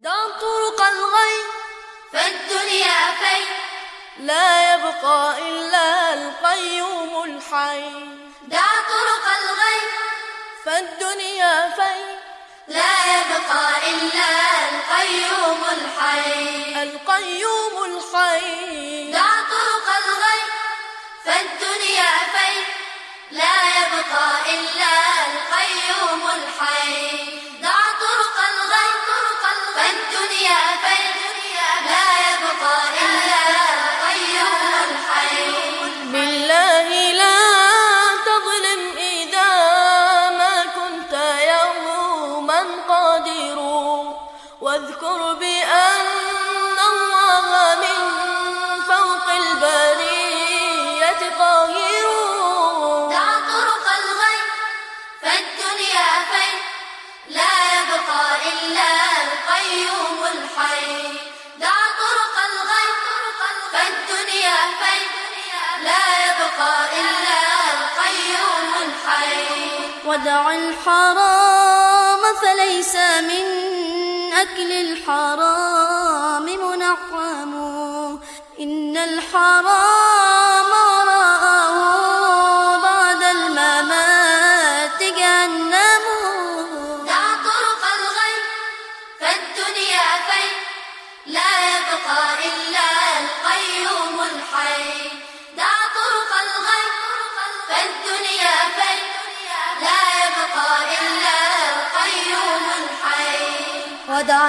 دع طرق الغي فالدنيا في لا يبقى إلا القيوم الحي. دع طرق الغي فالدنيا في لا يبقى إلا القيوم الحي. القيوم الحي. دع طرق الغي فالدنيا في لا يبقى إلا القيوم الحي. دع طرق الغي فالدنيا في لا يبقى إلا القيوم الحي. بالله لا تظلم إذا ما كنت يوما قادر، واذكر بأن الله من فوق البرية قاهر. دع طرق الغي فالدنيا في لا يبقى إلا القيوم الحي. دع طرق الغي فالدنيا في لا يبقى إلا القيوم الحي. ودع الحرام فليس من أكل الحرام منعم، إن الحرام وراءه بعد الممات جهنم. دع طرق الغي فالدنيا في لا يبقى إلا القيوم الحي. دع طرق الغي فالدنيا في لا يبقى إلا القيوم الحي. ودع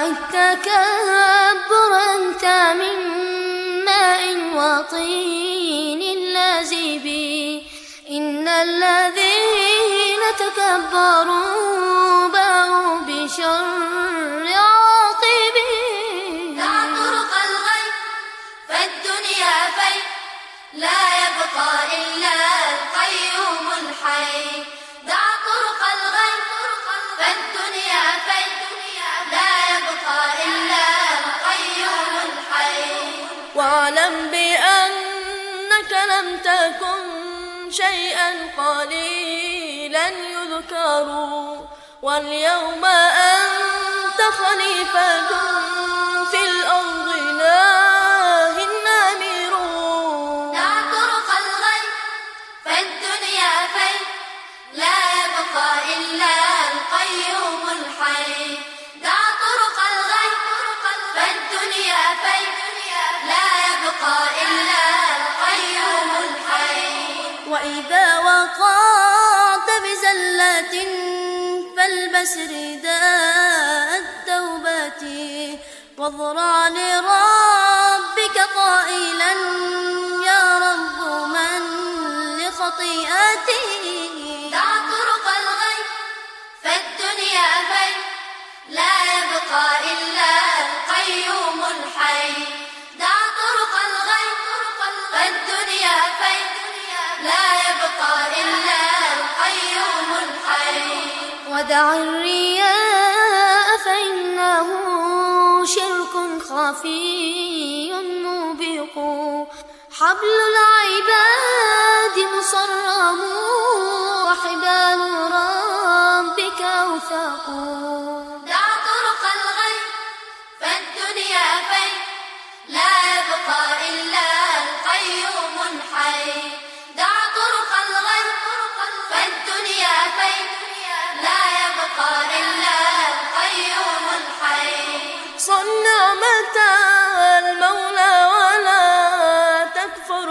التكبر أنت من ماء وطين لازب، إن الذين تكبروا باءوا بشر عاقب. دع طرق الغي فالدنيا في لا يبقى إلا القيوم الحي. دع طرق الغي فالدنيا في لا يبقى إلا القيوم الحي. واعلم بأنك لم تكن شيئا قليلا يذكر، واليوم أنت خليفة في الأرض ناه نامر. دع طرق الغي فالدنيا في لا يبقى إلا القيوم الحي. دع طرق الغي فالدنيا في لا يبقى إلا القيوم الحي. وإذا وقعت بزلة فالبس رداء التوبة، واضرع لربك قائلا يا رب من لخطيئتي. دع طرق الغي فالدنيا في لا يبقى إلا القيوم الحي. دع طرق الغي فالدنيا في لا يبقى إلا القيوم الحي. ودع الرياء فإنه شرك خفي موبق، حبل العباد مصرم وحبال ربك أوثق. دع طرق الغي فالدنيا في لا يبقى إلا القيوم الحي. دع طرق الغي فالدنيا في لا يبقى إلا القيوم الحي. صن نعمة المولى ولا تكفر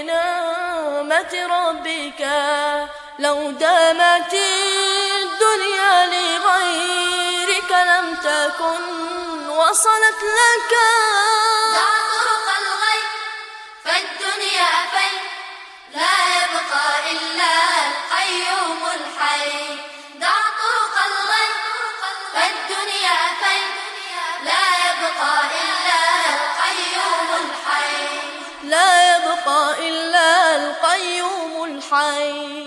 بنعمة ربك، لو دامت الدنيا لغيرك لم تكن وصلت لك. دع طرق الغي فالدنيا في لا يبقى إلا القيوم الحي. دع طرق الغي فالدنيا في لا يبقى إلا القيوم الحي. لا يبقى إلا القيوم الحي.